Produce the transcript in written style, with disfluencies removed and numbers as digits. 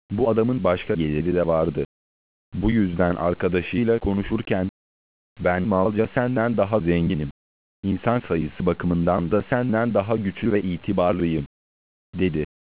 Bu adamın başka geliri de vardı. Bu yüzden arkadaşıyla konuşurken, "Ben malca senden daha zenginim. İnsan sayısı bakımından da senden daha güçlü ve itibarlıyım," dedi.